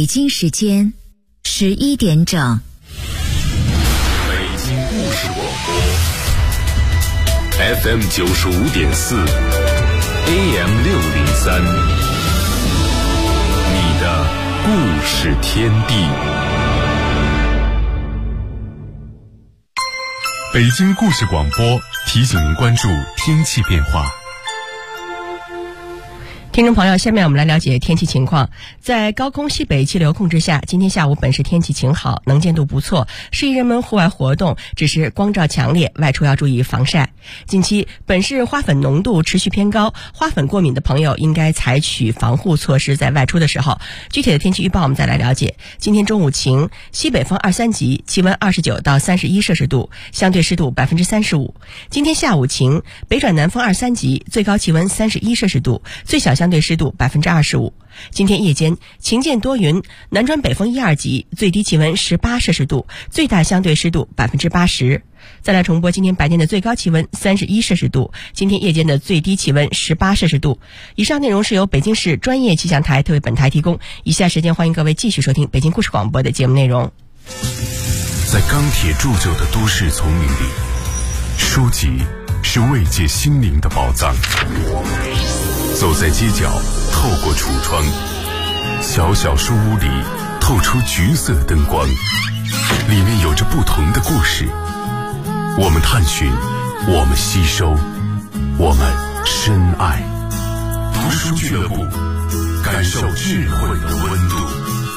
北京时间11点整。 北京故事广播 FM 95.4 AM 603，你的故事天地。北京故事广播提醒您关注天气变化。 听众朋友，下面我们来了解天气情况。在高空西北气流控制下，今天下午本市天气晴好，能见度不错，适宜人们户外活动，只是光照强烈，外出要注意防晒。近期本市花粉浓度持续偏高，花粉过敏的朋友应该采取防护措施，在外出的时候。具体的天气预报我们再来了解。今天中午晴，西北风2、3级，气温29到31摄氏度，相对湿度35%。今天下午晴，北转南风2、3级，最高气温31摄氏度，最小相对湿度25%。今天夜间晴间多云，南转北风1、2级，最低气温18摄氏度，最大相对湿度80%。再来重播今天白天的最高气温31摄氏度，今天夜间的最低气温18摄氏度。以上内容是由北京市专业气象台特为本台提供。以下时间欢迎各位继续收听北京故事广播的节目内容。 在钢铁铸就的都市丛林里，书籍是慰藉心灵的宝藏。走在街角，透过橱窗，小小书屋里透出橘色灯光，里面有着不同的故事。我们探寻，我们吸收，我们深爱。读书俱乐部，感受智慧的温度。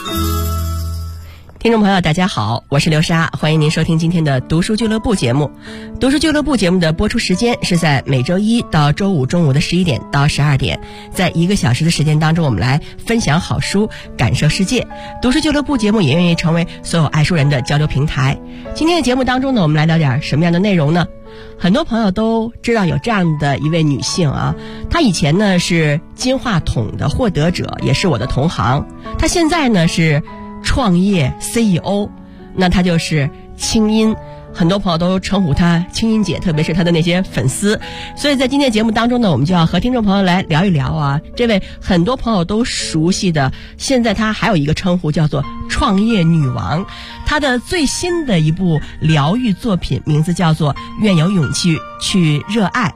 听众朋友大家好，我是刘莎，欢迎您收听今天的读书俱乐部节目。读书俱乐部节目的播出时间是在每周一到周五中午的11点到12点，在1个小时的时间当中，我们来分享好书，感受世界。读书俱乐部节目也愿意成为所有爱书人的交流平台。今天的节目当中呢，我们来聊点什么样的内容呢？很多朋友都知道有这样的一位女性啊，她以前呢是金话筒的获得者，也是我的同行。她现在呢是创业 CEO， 那她就是清音，很多朋友都称呼她清音姐，特别是她的那些粉丝。所以在今天的节目当中呢，我们就要和听众朋友来聊一聊啊，这位很多朋友都熟悉的，现在她还有一个称呼叫做创业女王。她的最新的一部疗愈作品名字叫做《愿有勇气去热爱》。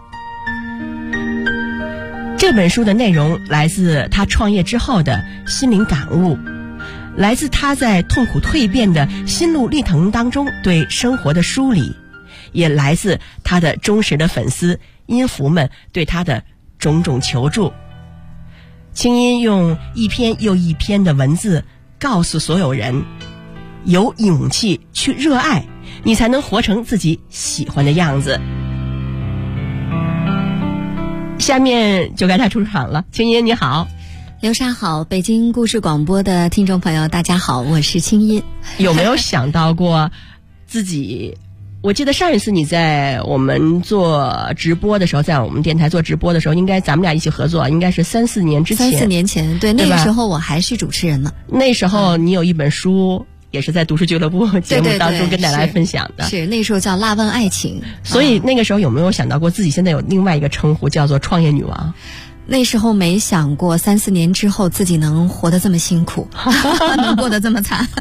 这本书的内容来自她创业之后的心灵感悟，来自他在痛苦蜕变的心路历程当中对生活的梳理，也来自他的忠实的粉丝音符们对他的种种求助。清音用一篇又一篇的文字告诉所有人，有勇气去热爱，你才能活成自己喜欢的样子。下面就该他出场了，清音你好。 刘莎好，北京故事广播的听众朋友大家好，我是清音。 有没有想到过自己，我记得上一次你在我们做直播的时候，在我们电台做直播的时候，应该咱们俩一起合作，应该是3、4年之前。 3、4年前，对，那个时候我还是主持人呢。 那时候你有一本书，也是在读书俱乐部节目当中跟大家分享的。 是那时候叫《辣问爱情》。 所以那个时候有没有想到过自己现在有另外一个称呼叫做创业女王？ 那时候没想过3、4年之后自己能活得这么辛苦能过得这么惨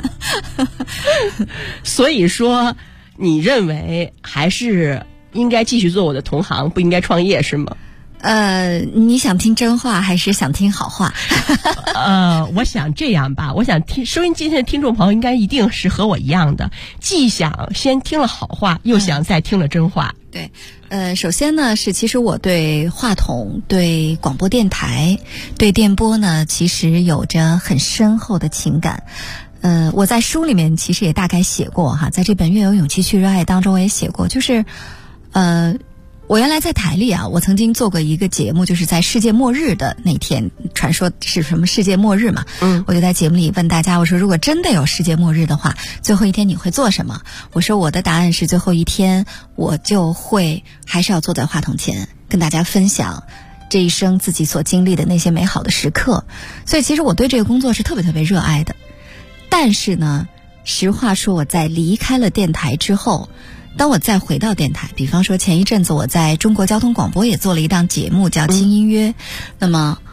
所以说你认为还是应该继续做我的同行，不应该创业是吗？ 你想听真话还是想听好话我想这样吧，我想收音机前的听众朋友应该一定是和我一样的，既想先听了好话，又想再听了真话。 对，首先呢是其实我对话筒、对广播电台、对电波呢其实有着很深厚的情感。我在书里面其实也大概写过哈，在这本《愿有勇气去热爱》当中我也写过，就是我原来在台里啊，我曾经做过一个节目，就是在世界末日的那天，传说是什么世界末日嘛，我就在节目里问大家，我说如果真的有世界末日的话，最后一天你会做什么？我说我的答案是最后一天我就会还是要坐在话筒前跟大家分享这一生自己所经历的那些美好的时刻。所以其实我对这个工作是特别特别热爱的。但是呢，实话说我在离开了电台之后，当我再回到电台，比方说前一阵子我在中国交通广播也做了一档节目叫《轻音乐》，那么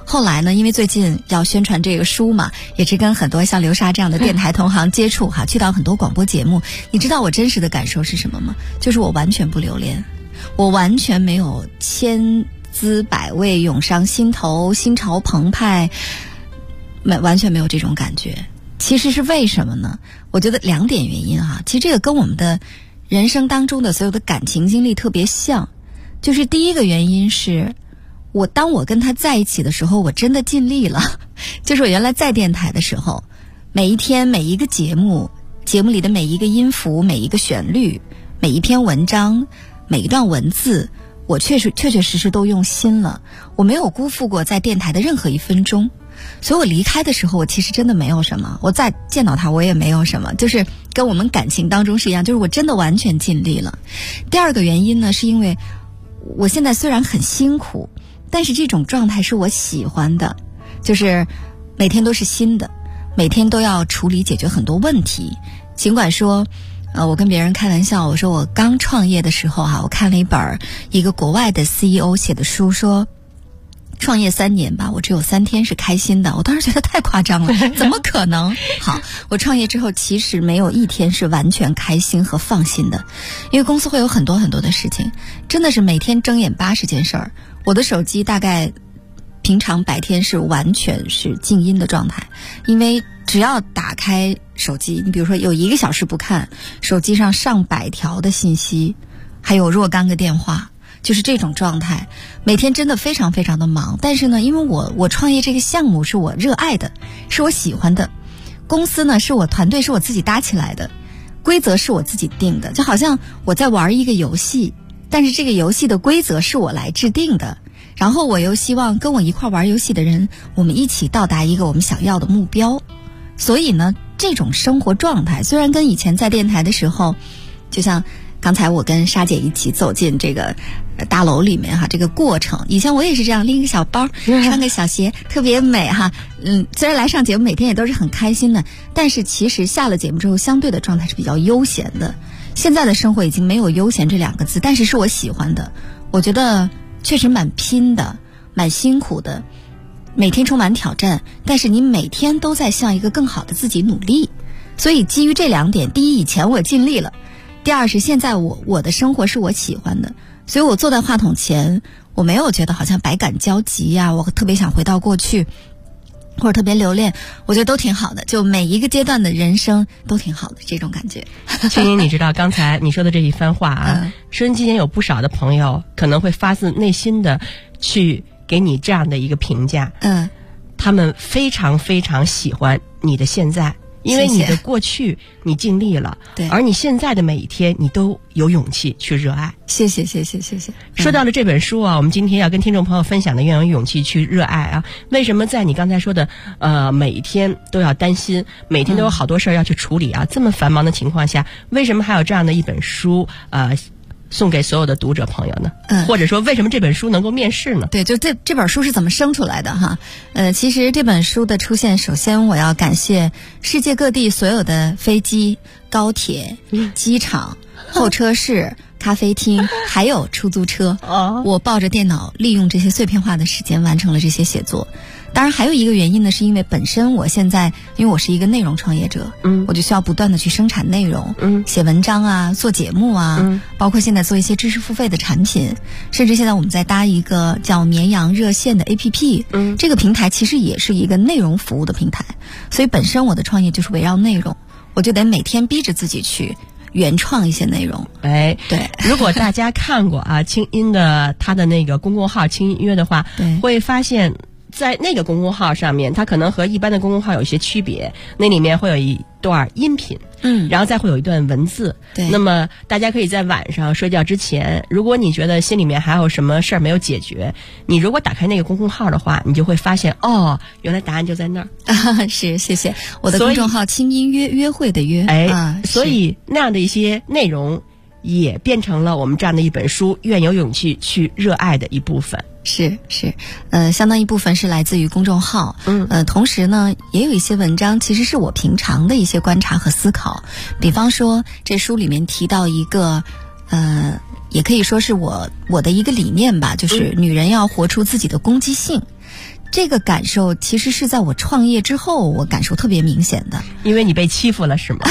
后来呢，因为最近要宣传这个书嘛，也是跟很多像流沙这样的电台同行接触哈，去到很多广播节目。你知道我真实的感受是什么吗？就是我完全不留恋，我完全没有千滋百味涌上心头，心潮澎湃，完全没有这种感觉。其实是为什么呢？我觉得2点原因哈。其实这个跟我们的人生当中的所有的感情经历特别像。就是第一个原因是，当我跟他在一起的时候，我真的尽力了。就是我原来在电台的时候，每一天每一个节目里的每一个音符、每一个旋律、每一篇文章、每一段文字，我确实都用心了。我没有辜负过在电台的任何1分钟。所以我离开的时候，我其实真的没有什么，我再见到他我也没有什么，就是跟我们感情当中是一样，就是我真的完全尽力了。第二个原因呢，是因为我现在虽然很辛苦，但是这种状态是我喜欢的，就是每天都是新的，每天都要处理解决很多问题。尽管说我跟别人开玩笑，我说我刚创业的时候我看了一个国外的 CEO 写的书，说创业3年吧，我只有3天是开心的。我当时觉得太夸张了，怎么可能？好，我创业之后其实没有1天是完全开心和放心的，因为公司会有很多很多的事情，真的是每天睁眼80件事儿。我的手机大概平常白天是完全是静音的状态，因为只要打开手机，你比如说有1个小时不看，手机上上百条的信息，还有若干个电话。就是这种状态，每天真的非常非常的忙。但是呢，因为我创业这个项目是我热爱的，是我喜欢的，公司呢是我团队是我自己搭起来的，规则是我自己定的，就好像我在玩一个游戏，但是这个游戏的规则是我来制定的，然后我又希望跟我一块玩游戏的人，我们一起到达一个我们想要的目标。所以呢，这种生活状态虽然跟以前在电台的时候，就像刚才我跟莎姐一起走进这个大楼里面这个过程，以前我也是这样，拎个小包，穿个小鞋，特别美虽然来上节目每天也都是很开心的，但是其实下了节目之后，相对的状态是比较悠闲的。现在的生活已经没有悠闲这2个字，但是是我喜欢的。我觉得确实蛮拼的，蛮辛苦的，每天充满挑战，但是你每天都在向一个更好的自己努力。所以基于这2点，第一，以前我尽力了，第二是现在我的生活是我喜欢的，所以我坐在话筒前，我没有觉得好像百感交集我特别想回到过去，或者特别留恋，我觉得都挺好的，就每一个阶段的人生都挺好的这种感觉。 青音，你知道刚才你说的这一番话收音机前有不少的朋友可能会发自内心的去给你这样的一个评价，他们非常非常喜欢你的现在。因为你的过去你尽力了，对，而你现在的每一天你都有勇气去热爱。 谢谢。 说到了这本书我们今天要跟听众朋友分享的，愿有勇气去热爱为什么在你刚才说的每一天都要担心，每天都有好多事儿要去处理这么繁忙的情况下，为什么还有这样的一本书送给所有的读者朋友呢？或者说为什么这本书能够面世呢？ 对，就这本书是怎么生出来的其实这本书的出现，首先我要感谢世界各地所有的飞机、高铁、机场、候车室、咖啡厅还有出租车我抱着电脑利用这些碎片化的时间完成了这些写作。当然还有一个原因呢，是因为本身我现在因为我是一个内容创业者，我就需要不断的去生产内容，写文章做节目包括现在做一些知识付费的产品，甚至现在我们在搭一个叫绵阳热线的 APP，这个平台其实也是一个内容服务的平台，所以本身我的创业就是围绕内容，我就得每天逼着自己去原创一些内容。对， 如果大家看过青音的他的那个公众号青音约的话，会发现在那个公众号上面，它可能和一般的公众号有一些区别，那里面会有一段音频，然后再会有一段文字。对，那么大家可以在晚上睡觉之前，如果你觉得心里面还有什么事儿没有解决，你如果打开那个公众号的话，你就会发现原来答案就在那儿。 是，谢谢。我的公众号青音约，约会的约。 所以那样的一些内容也变成了我们这样的一本书愿有勇气去热爱的一部分。 是，相当一部分是来自于公众号，同时呢，也有一些文章其实是我平常的一些观察和思考。比方说，这书里面提到一个，也可以说是我的一个理念吧，就是女人要活出自己的攻击性。 这个感受其实是在我创业之后，我感受特别明显的。 因为你被欺负了是吗？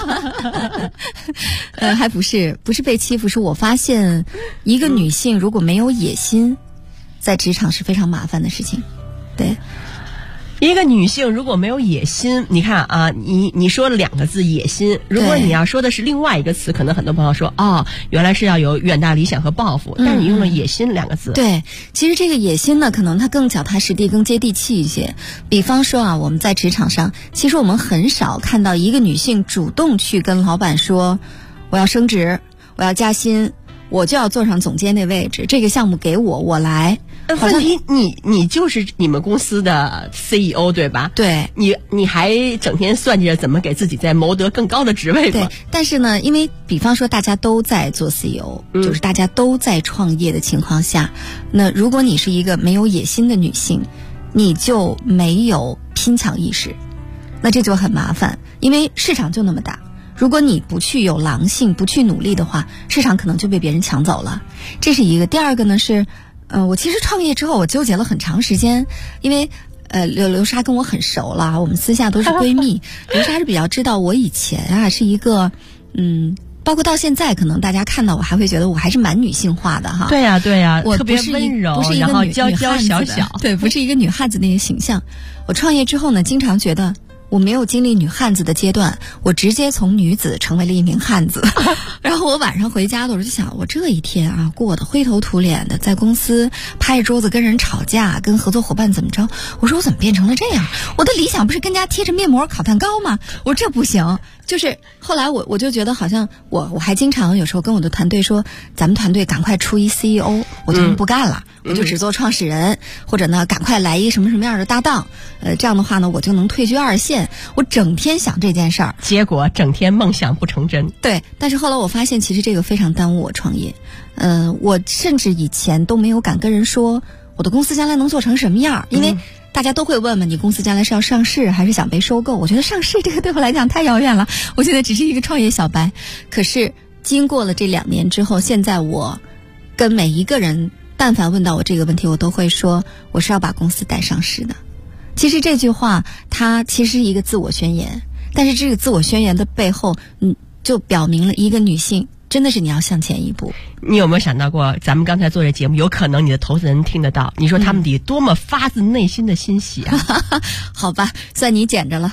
还不是被欺负，是我发现一个女性如果没有野心，在职场是非常麻烦的事情。对。 一个女性如果没有野心，你看啊，你说了2个字野心，如果你要说的是另外一个词，可能很多朋友说原来是要有远大理想和抱负，但是你用了野心2个字。 对，其实这个野心呢，可能它更脚踏实地，更接地气一些。比方说啊，我们在职场上，其实我们很少看到一个女性主动去跟老板说，我要升职，我要加薪，我就要坐上总监那位置，这个项目给我来。 问题你就是你们公司的 CEO 对吧？ 对， 你还整天算计着怎么给自己再谋得更高的职位吗？ 对，但是呢，因为比方说大家都在做 CEO，就是大家都在创业的情况下，那如果你是一个没有野心的女性，你就没有拼抢意识，那这就很麻烦，因为市场就那么大。如果你不去有狼性，不去努力的话，市场可能就被别人抢走了。这是一个。第二个呢是，我其实创业之后，我纠结了很长时间，因为刘莎跟我很熟了，我们私下都是闺蜜。刘莎是比较知道我以前啊是一个，包括到现在，可能大家看到我还会觉得我还是蛮女性化的哈。 对呀， 我特别温柔， 不是一个然后娇娇小小， 对，不是一个女汉子那个形象。我创业之后呢，经常觉得我没有经历女汉子的阶段，我直接从女子成为了一名汉子。然后我晚上回家的时候就想，我这一天啊过得灰头土脸的，在公司拍着桌子跟人吵架，跟合作伙伴怎么着？我说我怎么变成了这样？我的理想不是跟家贴着面膜烤蛋糕吗？我说这不行。就是后来我就觉得好像我还经常有时候跟我的团队说，咱们团队赶快出一 CEO， 我就不干了，我就只做创始人，或者呢赶快来一什么什么样的搭档，这样的话呢我就能退居2线。我整天想这件事儿， 结果整天梦想不成真。 对，但是后来我发现其实这个非常耽误我创业。我甚至以前都没有敢跟人说我的公司将来能做成什么样，因为大家都会问你公司将来是要上市还是想被收购？我觉得上市这个对我来讲太遥远了，我现在只是一个创业小白。可是经过了这2年之后，现在我跟每一个人但凡问到我这个问题，我都会说我是要把公司带上市的。其实这句话它其实是一个自我宣言，但是这个自我宣言的背后就表明了一个女性真的是你要向前一步。 你有没有想到过，咱们刚才做这节目，有可能你的投资人听得到，你说他们得多么发自内心的欣喜啊！ 好吧，算你捡着了。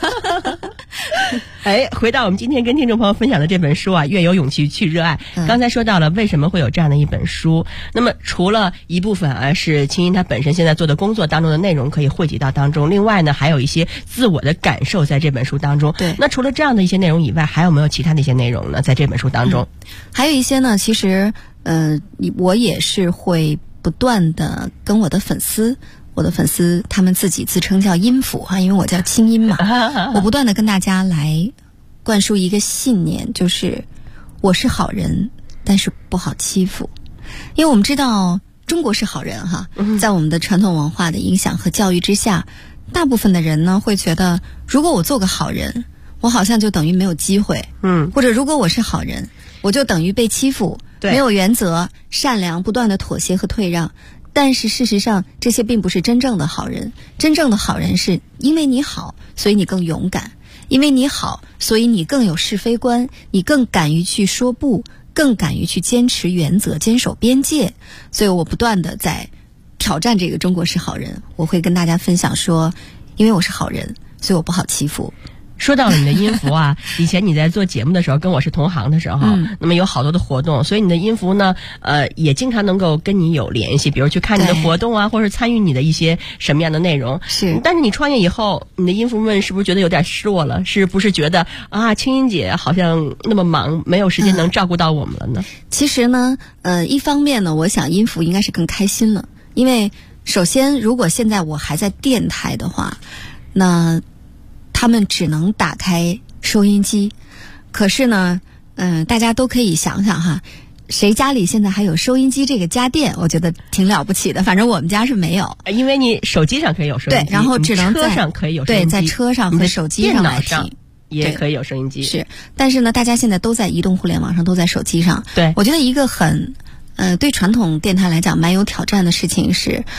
回到我们今天跟听众朋友分享的这本书啊，越有勇气去热爱。刚才说到了为什么会有这样的一本书，那么除了一部分是青音她本身现在做的工作当中的内容可以汇集到当中，另外呢还有一些自我的感受在这本书当中。 对， 那除了这样的一些内容以外，还有没有其他的一些内容呢？在这本书当中， 还有一些呢，其实我也是会不断的跟我的粉丝他们自己自称叫音符哈，因为我叫清音嘛，我不断的跟大家来灌输一个信念，就是我是好人，但是不好欺负。因为我们知道中国是好人哈，在我们的传统文化的影响和教育之下，大部分的人呢会觉得，如果我做个好人，我好像就等于没有机会，或者如果我是好人，我就等于被欺负，没有原则，善良，不断的妥协和退让。但是事实上，这些并不是真正的好人。真正的好人是因为你好，所以你更勇敢；因为你好，所以你更有是非观，你更敢于去说不，更敢于去坚持原则，坚守边界。所以我不断的在挑战这个中国是好人。我会跟大家分享说，因为我是好人，所以我不好欺负。 说到了你的音符啊，以前你在做节目的时候跟我是同行的时候，那么有好多的活动，所以你的音符呢也经常能够跟你有联系，比如去看你的活动啊，或者参与你的一些什么样的内容。 是， 但是你创业以后，你的音符们是不是觉得有点失落了？是不是觉得啊，青音姐好像那么忙，没有时间能照顾到我们了呢？ 其实呢一方面呢，我想音符应该是更开心了，因为首先如果现在我还在电台的话，那他们只能打开收音机。可是呢大家都可以想想哈，谁家里现在还有收音机这个家电，我觉得挺了不起的。反正我们家是没有， 因为你手机上可以有收音机， 对，然后只能在车上可以有收音机， 对，在车上和手机上来听也可以有收音机。 是，但是呢大家现在都在移动互联网上，都在手机上。 对， 我觉得一个很对传统电台来讲蛮有挑战的事情是，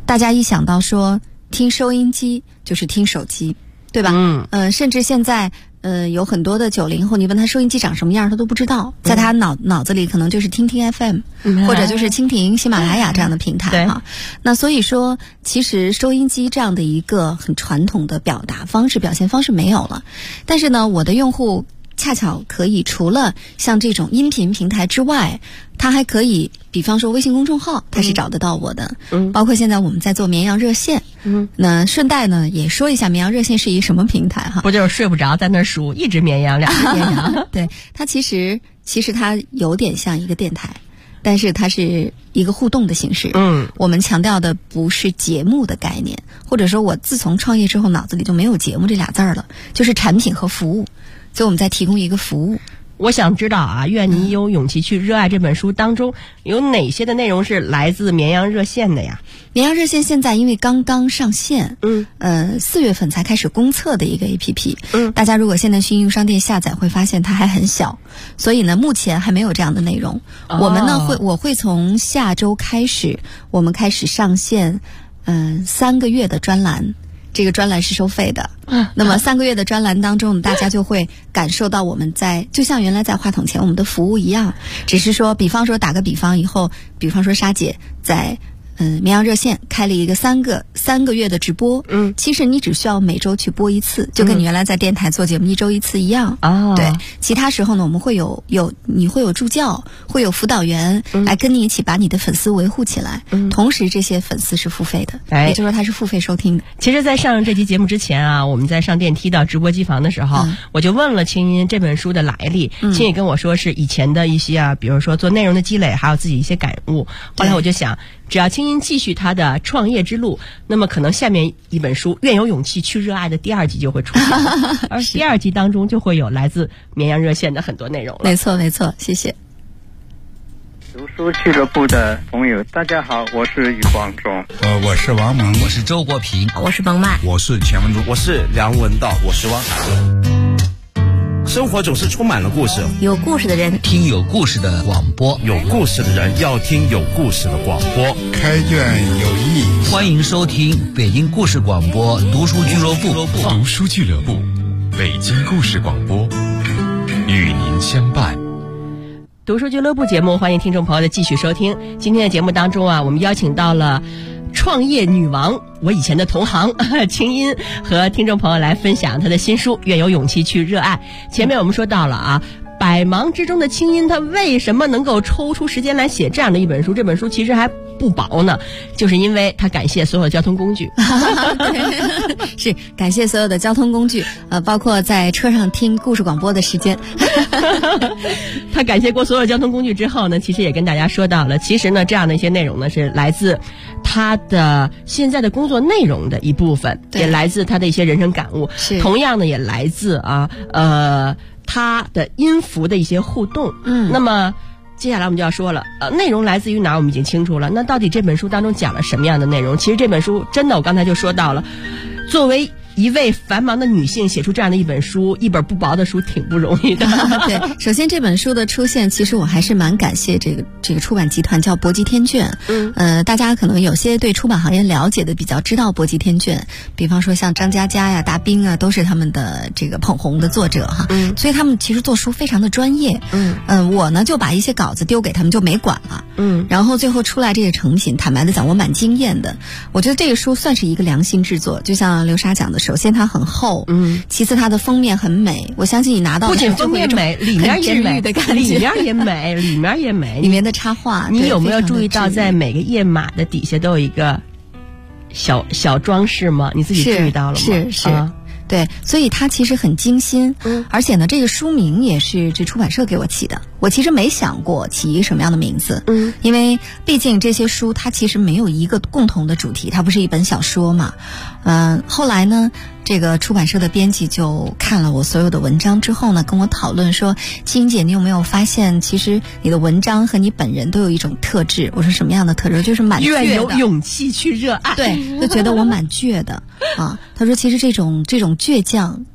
大家一想到说听收音机就是听手机，对吧？甚至现在有很多的90后，你问他收音机长什么样，他都不知道，在他脑子里可能就是听听 FM，或者就是蜻蜓、喜马拉雅这样的平台哈。那所以说，其实收音机这样的一个很传统的表达方式、表现方式没有了，但是呢，我的用户恰巧可以除了像这种音频平台之外，他还可以，比方说微信公众号，他是找得到我的。包括现在我们在做绵阳热线。那顺带呢也说一下，绵阳热线是一个什么平台哈？ 不就是睡不着在那数，一直绵阳，两只绵阳。 对，它其实它有点像一个电台，但是它是一个互动的形式。我们强调的不是节目的概念，或者说我自从创业之后脑子里就没有节目这俩字儿了，就是产品和服务。所以我们在提供一个服务。 我想知道啊，愿你有勇气去热爱这本书当中有哪些的内容是来自绵阳热线的呀？ 绵阳热线现在因为刚刚上线，4月份才开始公测的一个 APP，大家如果现在去应用商店下载会发现它还很小，所以呢目前还没有这样的内容。我们呢我会从下周开始，我们开始上线3个月的专栏。这个专栏是收费的，那么3个月的专栏当中，大家就会感受到我们就像原来在话筒前我们的服务一样，只是说，比方说打个比方，以后，比方说莎姐在绵阳热线开了一个3个月的直播，其实你只需要每周去播一次，就跟你原来在电台做节目1周1次一样。对，其他时候呢，我们会你会有助教，会有辅导员来跟你一起把你的粉丝维护起来。同时，这些粉丝是付费的，也就是说他是付费收听的。 其实，在上这期节目之前啊，我们在上电梯到直播机房的时候，我就问了青音这本书的来历，青音跟我说是以前的一些啊，比如说做内容的积累，还有自己一些感悟。后来我就想，只要青音继续他的创业之路，那么可能下面一本书《愿有勇气去热爱》的第2集就会出现，而第2集当中就会有来自绵阳热线的很多内容了。 没错，谢谢。 读书俱乐部的朋友，大家好，我是余光中。 我是王蒙， 我是周国平， 我是彭曼， 我是钱文忠， 我是梁文道，我是汪涵。生活总是充满了故事， 有故事的人听有故事的广播， 有故事的人要听有故事的广播。 开卷有益， 欢迎收听北京故事广播读书俱乐部。 读书俱乐部，北京故事广播，与您相伴。 读书俱乐部节目，欢迎听众朋友的继续收听。今天的节目当中啊，我们邀请到了创业女王，我以前的同行青音，和听众朋友来分享她的新书《愿有勇气去热爱》。前面我们说到了啊，百忙之中的青音，她为什么能够抽出时间来写这样的一本书？这本书其实还不薄呢，就是因为他感谢所有的交通工具。 是感谢所有的交通工具，包括在车上听故事广播的时间。 他感谢过所有交通工具之后呢，其实也跟大家说到了，其实呢这样的一些内容呢是来自他的现在的工作内容的一部分，也来自他的一些人生感悟，同样呢也来自他的音符的一些互动。那么接下来我们就要说了，内容来自于哪儿我们已经清楚了，那到底这本书当中讲了什么样的内容？其实这本书真的，我刚才就说到了，作为一位繁忙的女性写出这样的一本书，一本不薄的书挺不容易的。 对，首先这本书的出现，其实我还是蛮感谢这个出版集团，叫博集天卷。大家可能有些对出版行业了解的比较知道博集天卷，比方说像张嘉佳呀、大兵啊，都是他们的这个捧红的作者哈。所以他们其实做书非常的专业。我呢就把一些稿子丢给他们就没管了。然后最后出来这个成品，坦白的讲我蛮惊艳的。我觉得这个书算是一个良心制作，就像刘莎讲的，首先它很厚，其次它的封面很美，我相信你拿到不仅封面美，里面也美，里面也美，里面也美， 里面的插画， 你有没有注意到在每个页码的底下都有一个小装饰吗？你自己注意到了吗？ 是。对，所以它其实很精心，而且呢，这个书名也是这出版社给我起的。我其实没想过起一个什么样的名字，因为毕竟这些书它其实没有一个共同的主题，它不是一本小说嘛。后来呢，这个出版社的编辑就看了我所有的文章之后呢，跟我讨论说：“青姐，你有没有发现，其实你的文章和你本人都有一种特质？”我说什么样的特质？就是蛮倔的。 愿有勇气去热爱。 对，就觉得我蛮倔的啊。他说，其实这种倔强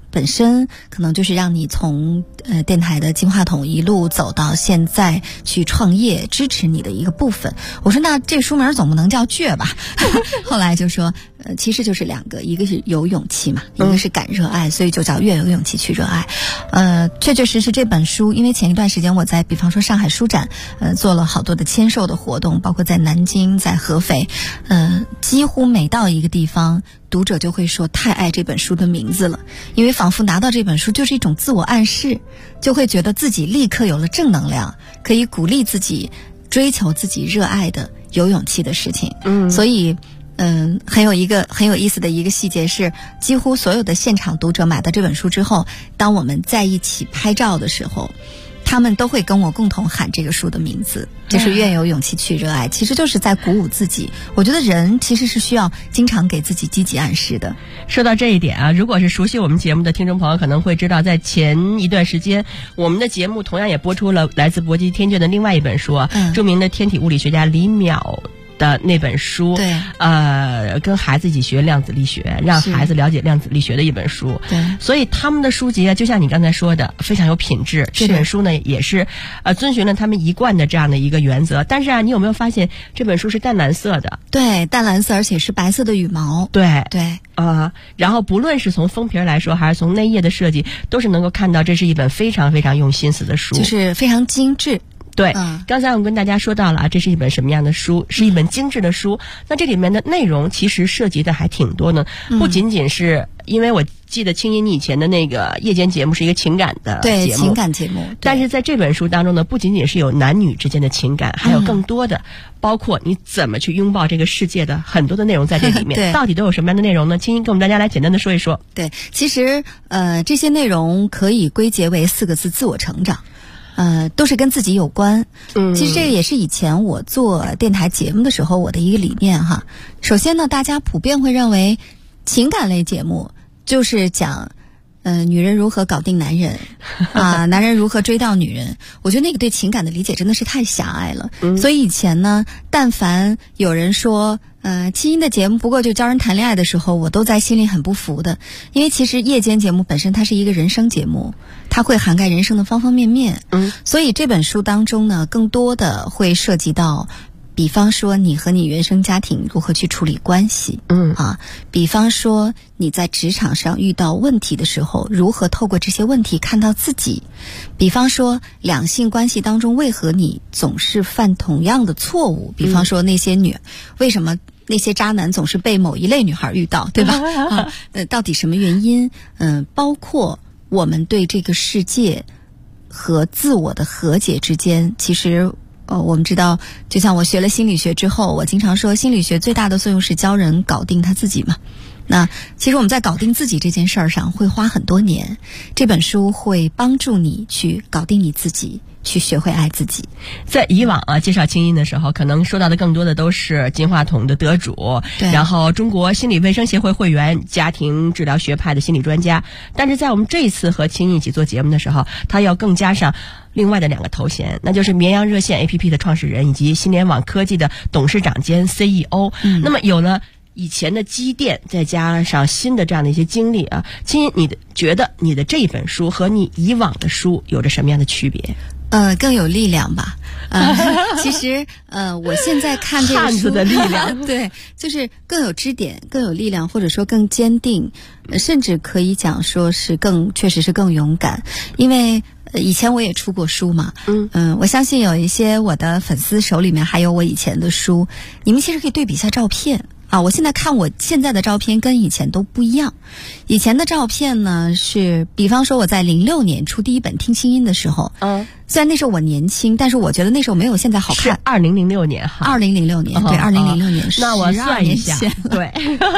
本身可能就是让你从电台的金话筒一路走到现在去创业，支持你的一个部分。我说那这书名总不能叫倔吧？后来就说其实就是两个，一个是有勇气嘛，一个是敢热爱，所以就叫越有勇气去热爱。确确实实这本书，因为前一段时间我在比方说上海书展做了好多的签售的活动，包括在南京在合肥，几乎每到一个地方读者就会说太爱这本书的名字了，因为仿佛拿到这本书就是一种自我暗示，就会觉得自己立刻有了正能量，可以鼓励自己追求自己热爱的有勇气的事情。所以很有意思的一个细节是，几乎所有的现场读者买到这本书之后，当我们在一起拍照的时候，他们都会跟我共同喊这个书的名字，就是越有勇气去热爱，其实就是在鼓舞自己。我觉得人其实是需要经常给自己积极暗示的。 说到这一点啊，如果是熟悉我们节目的听众朋友可能会知道，在前一段时间我们的节目同样也播出了来自搏击天卷的另外一本书，著名的天体物理学家李淼的那本书， 对， 跟孩子一起学量子力学，让孩子了解量子力学的一本书。 对， 所以他们的书籍啊，就像你刚才说的，非常有品质。这本书呢，也是遵循了他们一贯的这样的一个原则。但是啊，你有没有发现这本书是淡蓝色的？ 对，淡蓝色，而且是白色的羽毛。 对对。 然后不论是从封皮来说，还是从内页的设计，都是能够看到这是一本非常非常用心思的书， 就是非常精致。 对，刚才我跟大家说到了这是一本什么样的书，是一本精致的书。那这里面的内容其实涉及的还挺多呢，不仅仅是因为我记得青音你以前的那个夜间节目是一个情感的节目， 对，情感节目。 但是在这本书当中呢，不仅仅是有男女之间的情感，还有更多的包括你怎么去拥抱这个世界的很多的内容在这里面。到底都有什么样的内容呢？青音跟我们大家来简单的说一说。 对，其实这些内容可以归结为4个字：自我成长。都是跟自己有关。其实这个也是以前我做电台节目的时候我的一个理念哈。首先呢，大家普遍会认为情感类节目就是讲女人如何搞定男人男人如何追到女人。我觉得那个对情感的理解真的是太狭隘了。所以以前呢，但凡有人说青音的节目不过就教人谈恋爱的时候，我都在心里很不服的。因为其实夜间节目本身它是一个人生节目，它会涵盖人生的方方面面。所以这本书当中呢，更多的会涉及到比方说你和你原生家庭如何去处理关系，比方说你在职场上遇到问题的时候，如何透过这些问题看到自己，比方说两性关系当中为何你总是犯同样的错误，比方说那些为什么那些渣男总是被某一类女孩遇到，对吧？到底什么原因？包括我们对这个世界和自我的和解之间，其实我们知道，就像我学了心理学之后，我经常说心理学最大的作用是教人搞定他自己嘛。那其实我们在搞定自己这件事儿上会花很多年，这本书会帮助你去搞定你自己，去学会爱自己。 在以往介绍青音的时候，可能说到的更多的都是金话筒的得主，然后中国心理卫生协会会员，家庭治疗学派的心理专家。但是在我们这一次和青音一起做节目的时候，他要更加上另外的2个头衔，那就是绵阳热线 APP 的创始人以及新联网科技的董事长兼 CEO。那么有了以前的积淀，再加上新的这样的一些经历青音，你觉得你的这一本书和你以往的书有着什么样的区别？ 更有力量吧。其实我现在看这个书， 汉子的力量对，就是更有支点，更有力量，或者说更坚定，甚至可以讲说是确实是更勇敢。因为以前我也出过书嘛，我相信有一些我的粉丝手里面还有我以前的书，你们其实可以对比一下照片。我现在看我现在的照片跟以前都不一样。以前的照片呢是，比方说我在06年出第一本听青音的时候，虽然那时候我年轻，但是我觉得那时候没有现在好看。 是2006年哈 ，2006年，对，2006年， 那我算一下，对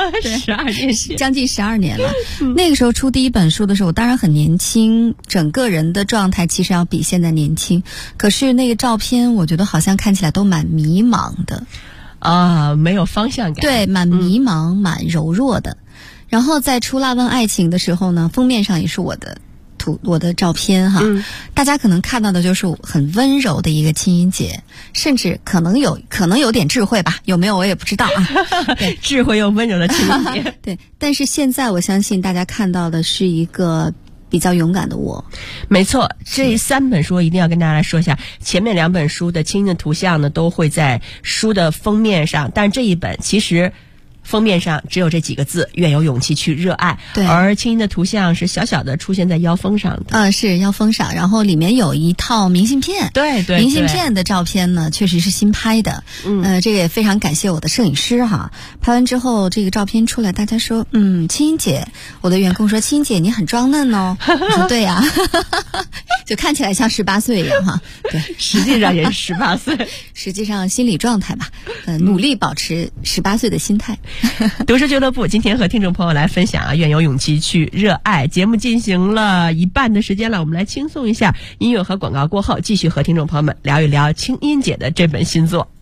，12年前， 将近12年了。那个时候出第一本书的时候，我当然很年轻，整个人的状态其实要比现在年轻，可是那个照片我觉得好像看起来都蛮迷茫的。 没有方向感， 对，蛮迷茫，蛮柔弱的。然后在出《辣问爱情》的时候呢，封面上也是我的我的照片哈，大家可能看到的就是很温柔的一个青音姐，甚至可能有点智慧吧，有没有我也不知道啊。对， 智慧又温柔的青音姐。 对，但是现在我相信大家看到的是一个比较勇敢的我。 没错，这3本书一定要跟大家来说一下。前面2本书的青音的图像呢，都会在书的封面上，但这一本其实封面上只有这几个字，愿有勇气去热爱。 对， 而青音的图像是小小的出现在腰封上的。 是腰封上，然后里面有一套明信片。 对， 明信片的照片呢，确实是新拍的。这个也非常感谢我的摄影师哈。拍完之后，这个照片出来，大家说，青音姐，我的员工说，青音姐你很装嫩哦。我说对呀，就看起来像18岁一样哈。对， 实际上也是18岁， 实际上心理状态吧，努力保持18岁的心态。 读书俱乐部今天和听众朋友来分享愿有勇气去热爱。节目进行了一半的时间了，我们来轻松一下。音乐和广告过后，继续和听众朋友们聊一聊青音姐的这本新作。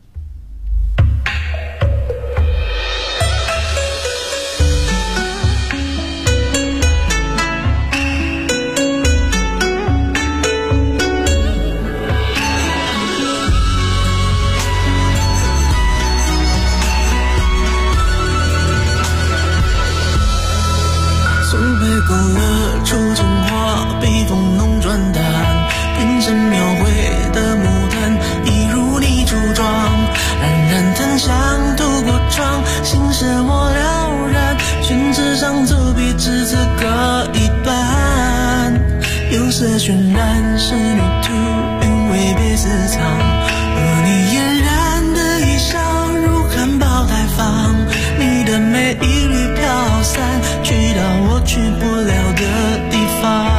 勾勒出情话，笔锋浓转淡，云深描绘的牡丹，一如你梳妆，冉冉檀香透过窗，心事我了然，宣纸上走笔至此各一段，有色渲染是旅途，韵味别私藏，而你嫣然的一笑如含苞待放，你的美一缕飘散，去到我去不了的地方。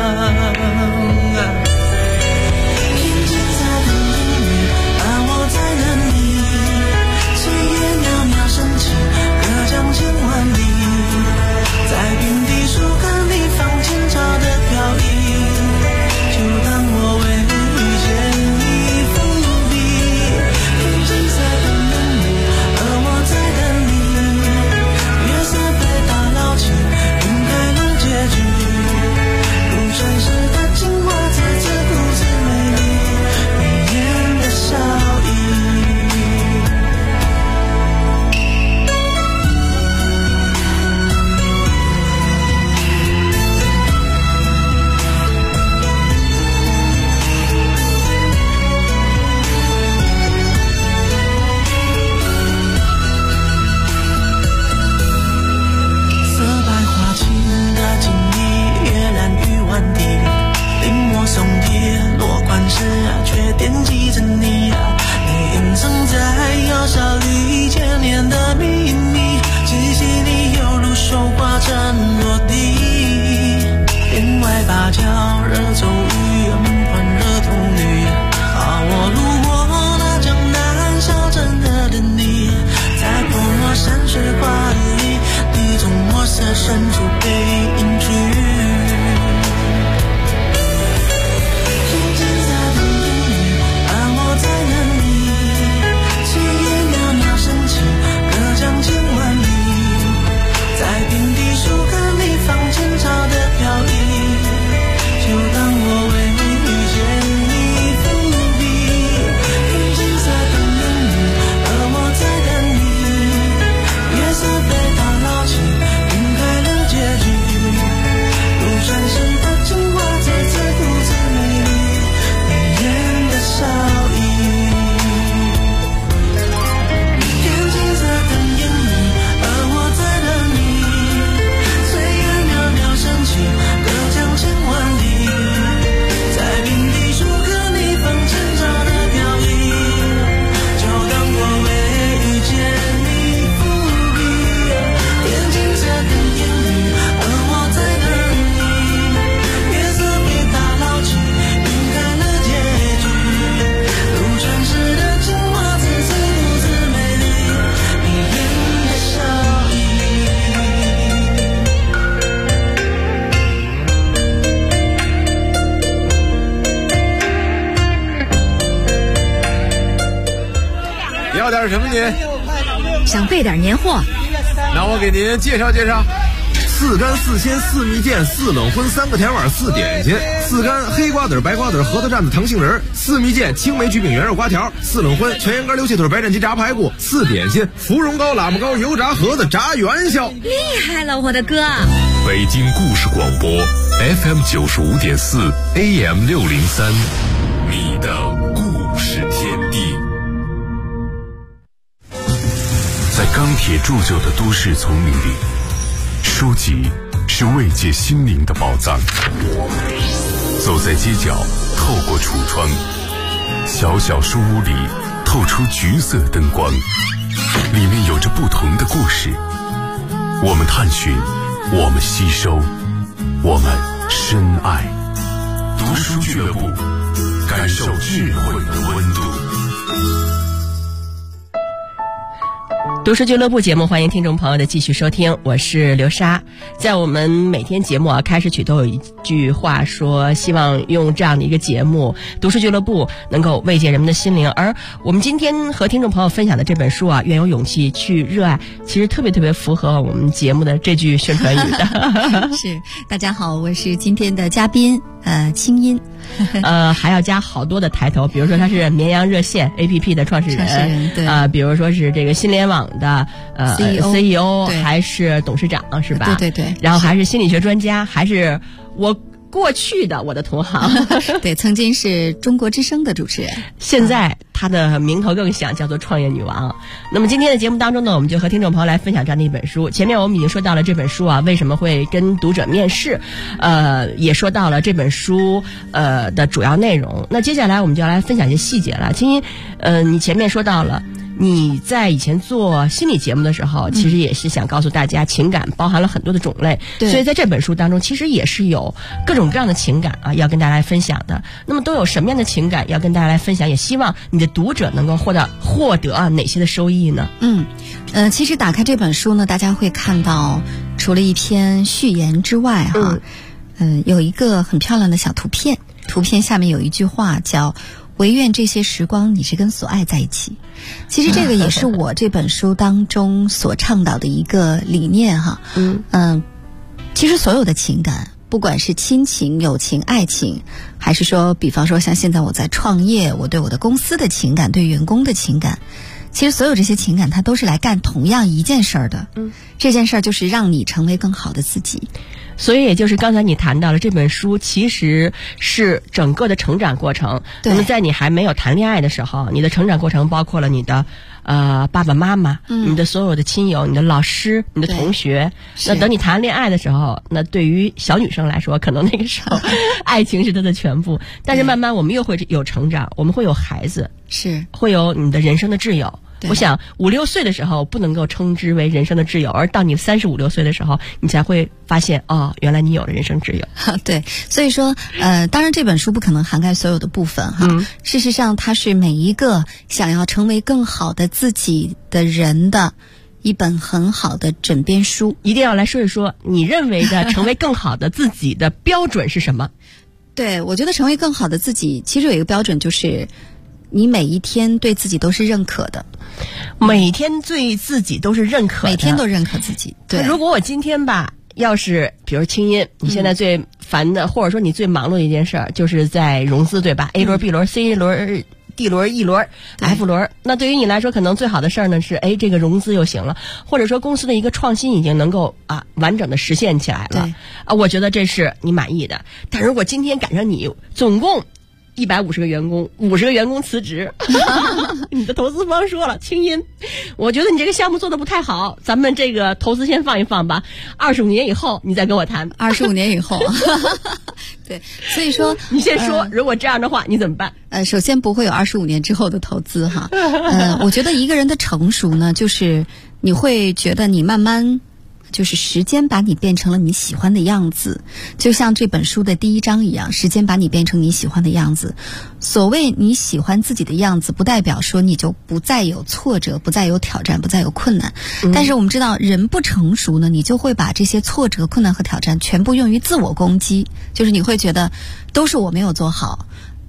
天际在等你，而我在等你，岁月袅袅升起，隔江千万里，在平地树看你放前朝的飘逸，就当我为遇见你伏笔。天际在等你，而我在等你，月色被打捞起，晕开了结局，如传世的情话再次如此美丽，眉眼的笑意。色白花青的锦衣，阅览于万地，临摹松贴落款时却惦记着你，你隐藏在窑烧里千年的秘密，气息里犹如绣花针落地，天外芭蕉惹骤雨，欢热童女，我路过那江南小镇的等你，在泼墨山水画里，你从墨色深处被隐去。天际在等你，而我在等你，岁月袅袅升起，隔江千万里，在平地树看你放前朝的飘逸，就当我为遇见你伏笔。天际在等你，而我在等你，月色被打捞起，晕开了结局，如传世的情话再次如此美丽，眉眼的笑意。天际在等你，而我在等你，岁月袅袅升起，隔江千万里，在平地树刻你放前朝的飘逸，就当我为遇见你伏笔。天际在等你，而我在等你，月色被打捞起，晕开了结局，如传世的情话再次如此美丽，眉眼的笑意。 要点什么您？ 想备点年货。 那我给您介绍介绍。 4干4鲜4蜜饯4冷荤3个甜碗4点心，4干黑瓜子白瓜子核桃蘸子糖杏仁，4蜜饯青梅焗饼圆肉瓜条，4冷荤全羊肝溜切腿白斩鸡炸排骨，4点心芙蓉糕喇嘛糕油炸盒子炸元宵。 厉害了，我的哥！ 北京故事广播 FM 95.4 AM 603，你的故事天地。在钢铁铸就的都市丛林里，书籍是慰藉心灵的宝藏。走在街角，透过橱窗，小小书屋里透出橘色灯光，里面有着不同的故事。我们探寻，我们吸收，我们深爱。读书俱乐部，感受智慧的温度。 读书俱乐部节目，欢迎听众朋友的继续收听，我是刘莎。在我们每天节目开始曲都有一句话说，希望用这样的一个节目读书俱乐部能够慰藉人们的心灵。而我们今天和听众朋友分享的这本书愿有勇气去热爱，其实特别符合我们节目的这句宣传语的。 是，大家好，我是今天的嘉宾清音。 还要加好多的抬头，比如说他是绵阳热线 APP 的创始人， 对， 比如说是这个新联网的CEO 还是董事长，是吧？ 对。 然后还是心理学专家，还是我过去的我的同行， 对，曾经是中国之声的主持人， 现在他的名头更响，叫做创业女王。那么今天的节目当中呢，我们就和听众朋友来分享这样的一本书。前面我们已经说到了这本书为什么会跟读者面试，也说到了这本书的主要内容。那接下来我们就要来分享一些细节了。青音，你前面说到了你在以前做心理节目的时候，其实也是想告诉大家，情感包含了很多的种类，所以在这本书当中，其实也是有各种各样的情感要跟大家来分享的。那么都有什么样的情感要跟大家来分享？也希望你的读者能够获得哪些的收益呢？ 其实打开这本书呢，大家会看到，除了一篇序言之外有一个很漂亮的小图片，图片下面有一句话叫唯愿这些时光你是跟所爱在一起。其实这个也是我这本书当中所倡导的一个理念其实所有的情感，不管是亲情、友情、爱情，还是说比方说像现在我在创业，我对我的公司的情感，对员工的情感，其实所有这些情感它都是来干同样一件事儿的。这件事儿就是让你成为更好的自己。 所以也就是刚才你谈到了，这本书其实是整个的成长过程。那么在你还没有谈恋爱的时候，你的成长过程包括了你的爸爸妈妈，你的所有的亲友，你的老师，你的同学。那等你谈恋爱的时候，那对于小女生来说，可能那个时候爱情是她的全部。但是慢慢我们又会有成长，我们会有孩子， 是会有你的人生的挚友。我想5、6岁的时候不能够称之为人生的挚友，而到你35、6岁的时候，你才会发现原来你有了人生挚友。 对，所以说当然这本书不可能涵盖所有的部分事实上它是每一个想要成为更好的自己的人的一本很好的枕边书。 一定要来说一说你认为的成为更好的自己的标准是什么？ 对，我觉得成为更好的自己其实有一个标准，就是你每一天对自己都是认可的。 每天对自己都是认可的， 每天都认可自己。对， 如果我今天要是比如清音，你现在最烦的，或者说你最忙碌的一件事就是在融资，对吧？ A 轮 B 轮 C 轮 D 轮 E 轮 F 轮。那对于你来说，可能最好的事呢是这个融资又行了，或者说公司的一个创新已经能够完整的实现起来了我觉得这是你满意的。但如果今天赶上你总共150个员工，50个员工辞职，你的投资方说了，清音，我觉得你这个项目做的不太好，咱们这个投资先放一放吧，25年以后你再跟我谈。 25年以后对，所以说你先说如果这样的话你怎么办？ 首先不会有25年之后的投资我觉得一个人的成熟呢，就是你会觉得你慢慢就是时间把你变成了你喜欢的样子，就像这本书的第1章一样，时间把你变成你喜欢的样子。所谓你喜欢自己的样子，不代表说你就不再有挫折，不再有挑战，不再有困难。但是我们知道人不成熟呢，你就会把这些挫折、困难和挑战全部用于自我攻击，就是你会觉得都是我没有做好，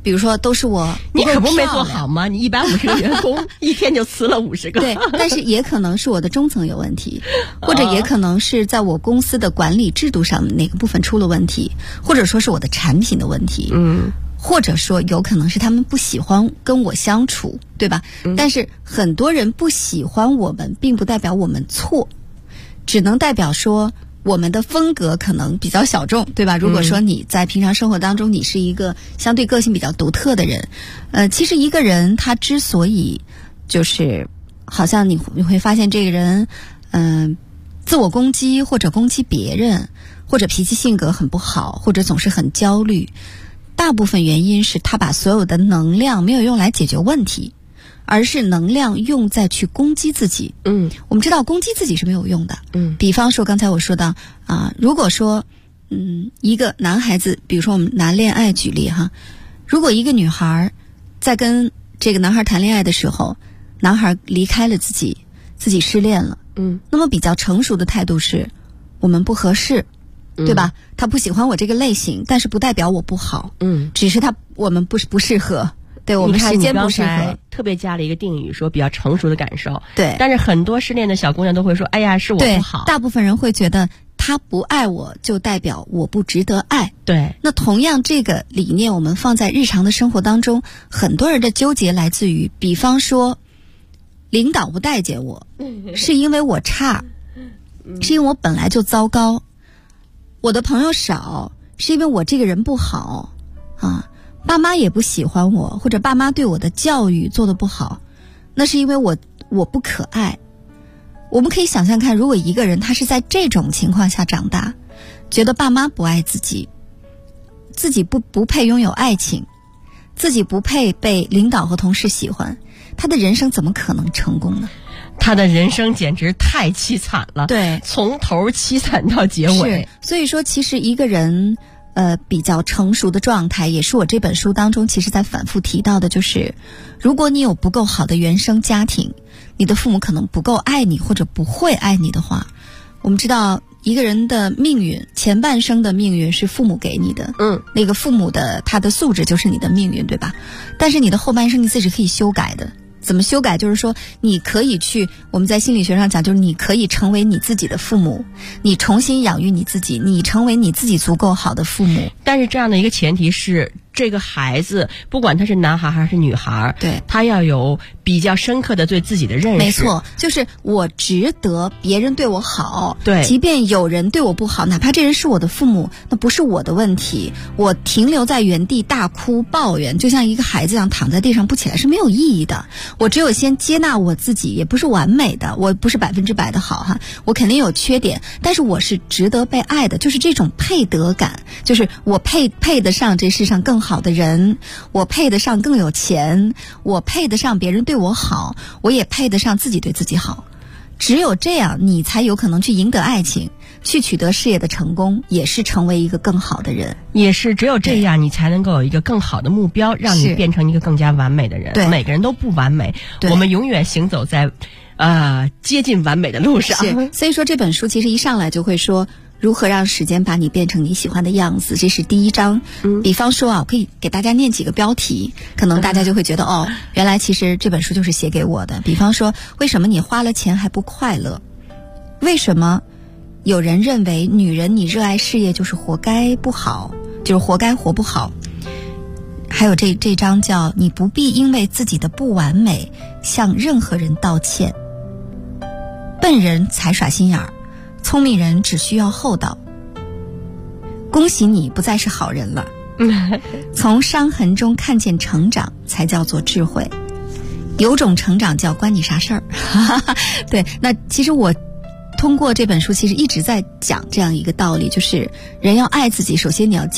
比如说都是我你可不没做做好吗？你150个员工一天就辞了50个。 对，但是也可能是我的中层有问题，或者也可能是在我公司的管理制度上哪个部分出了问题，或者说是我的产品的问题。或者说有可能是他们不喜欢跟我相处，对吧？但是很多人不喜欢我们，并不代表我们错，只能代表说我们的风格可能比较小众，对吧？如果说你在平常生活当中你是一个相对个性比较独特的人，其实一个人他之所以就是好像你会发现这个人自我攻击或者攻击别人，或者脾气性格很不好，或者总是很焦虑，大部分原因是他把所有的能量没有用来解决问题，而是能量用在去攻击自己。我们知道攻击自己是没有用的。比方说刚才我说到如果说一个男孩子，比如说我们拿恋爱举例哈，如果一个女孩在跟这个男孩谈恋爱的时候，男孩离开了自己失恋了，那么比较成熟的态度是我们不合适，对吧？他不喜欢我这个类型，但是不代表我不好，只是我们不适合，对，我们时间不适合。 特别加了一个定语，说比较成熟的感受。 对， 但是很多失恋的小姑娘都会说：“哎呀，是我不好。” 大部分人会觉得他不爱我，就代表我不值得爱。 对， 那同样这个理念，我们放在日常的生活当中，很多人的纠结来自于，比方说，领导不待见我，是因为我差，是因为我本来就糟糕。我的朋友少，是因为我这个人不好爸妈也不喜欢我，或者爸妈对我的教育做得不好，那是因为我不可爱。我们可以想象看，如果一个人他是在这种情况下长大，觉得爸妈不爱自己，自己不配拥有爱情，自己不配被领导和同事喜欢，他的人生怎么可能成功呢？ 他的人生简直太凄惨了， 对， 从头凄惨到结尾。 所以说其实一个人比较成熟的状态，也是我这本书当中其实在反复提到的，就是如果你有不够好的原生家庭，你的父母可能不够爱你或者不会爱你的话，我们知道一个人的命运，前半生的命运是父母给你的，那个父母的他的素质就是你的命运，对吧？但是你的后半生你自己可以修改的。怎么修改？就是说你可以去，我们在心理学上讲，就是你可以成为你自己的父母，你重新养育你自己，你成为你自己足够好的父母。 但是这样的一个前提是，这个孩子不管他是男孩还是女孩， 对， 他要有比较深刻的对自己的认识。 没错，就是我值得别人对我好， 对， 即便有人对我不好，哪怕这人是我的父母，那不是我的问题。我停留在原地大哭抱怨，就像一个孩子一样躺在地上不起来是没有意义的。我只有先接纳我自己，也不是完美的，我不是100%的好哈，我肯定有缺点，但是我是值得被爱的，就是这种配得感，就是我配得上这世上更好的人，我配得上更有钱，我配得上别人对我好，我也配得上自己对自己好。只有这样，你才有可能去赢得爱情，去取得事业的成功，也是成为一个更好的人。 也是只有这样，你才能够有一个更好的目标，让你变成一个更加完美的人。 对， 每个人都不完美，我们永远行走在接近完美的路上。 是，所以说这本书其实一上来就会说如何让时间把你变成你喜欢的样子，这是第一章。比方说我可以给大家念几个标题，可能大家就会觉得原来其实这本书就是写给我的。比方说，为什么你花了钱还不快乐？为什么有人认为女人你热爱事业就是活该不好，就是活该活不好？还有这章叫你不必因为自己的不完美向任何人道歉。笨人才耍心眼儿，聪明人只需要厚道。恭喜你不再是好人了。从伤痕中看见成长才叫做智慧。有种成长叫关你啥事儿。对，那其实我通过这本书其实一直在讲这样一个道理，就是人要爱自己，首先你要